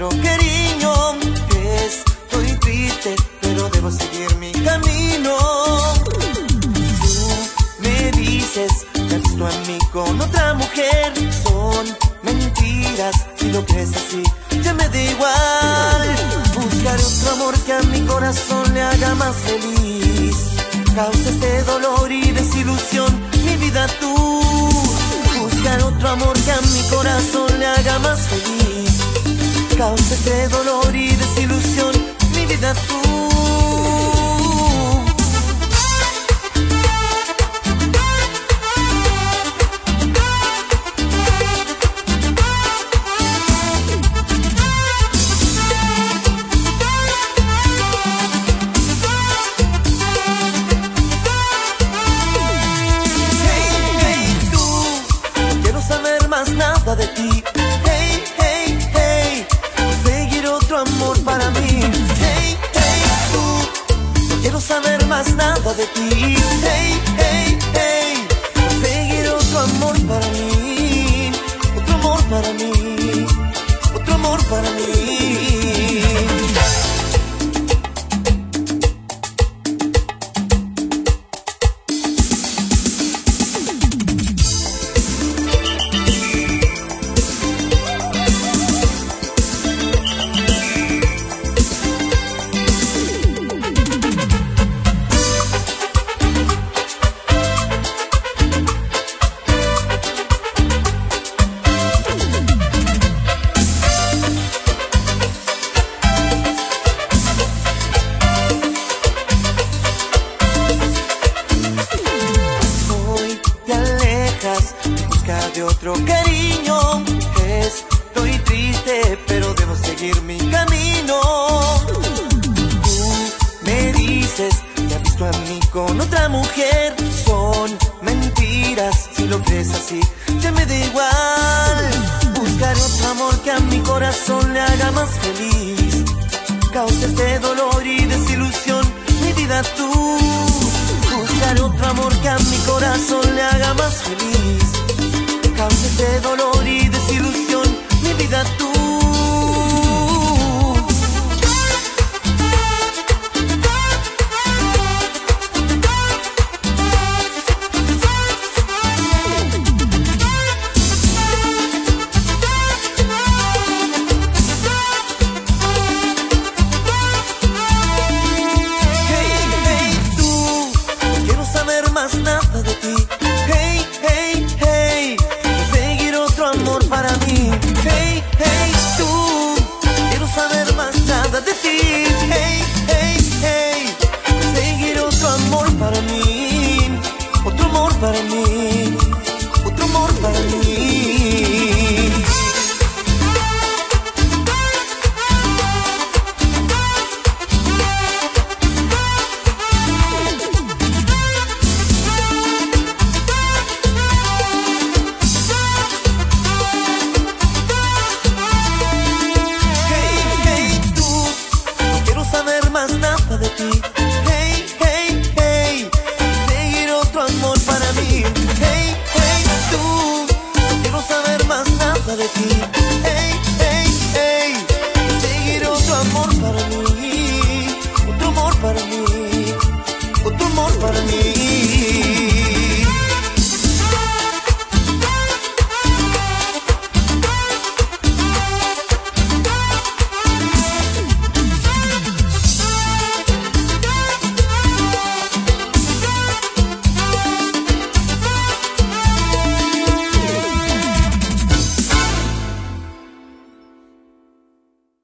otro cariño. Estoy triste, pero debo seguir mi camino. Tú me dices que has visto a mí con otra mujer. Son mentiras, si lo crees así, ya me da igual. Buscaré otro amor que a mi corazón le haga más feliz. Causa este dolor y desilusión, mi vida tú. Buscar otro amor que a mi corazón le haga más feliz. Causa este dolor y desilusión, mi vida tú. Nada de ti, hey, hey, hey, conseguir otro amor para mí, hey, hey, tú, no quiero saber más nada de ti, hey, hey, hey, conseguir otro amor para mí, otro amor para mí, otro amor para mí. De otro cariño, estoy triste, pero debo seguir mi camino. Tú me dices que has visto a mí con otra mujer. Son mentiras, si lo crees así, ya me da igual. Buscaré otro amor que a mi corazón le haga más feliz. Causa este dolor y desilusión, mi vida tú. Buscaré otro amor que a mi corazón le haga más feliz. Causa este dolor y desilusión, mi vida tú. Hey, hey, tú, no quiero saber más nada de ti. Hey, hey, hey, amor para mí, hey, hey, tú, quiero saber más nada de ti, hey, hey, hey, conseguir otro amor para mí, otro amor para mí, otro amor para mí. Más nada de ti, hey, hey, hey, conseguir otro amor para mí, hey, hey, tú, no quiero saber más nada de ti, hey, hey, hey, conseguir otro amor para mí, otro amor para mí, otro amor para mí.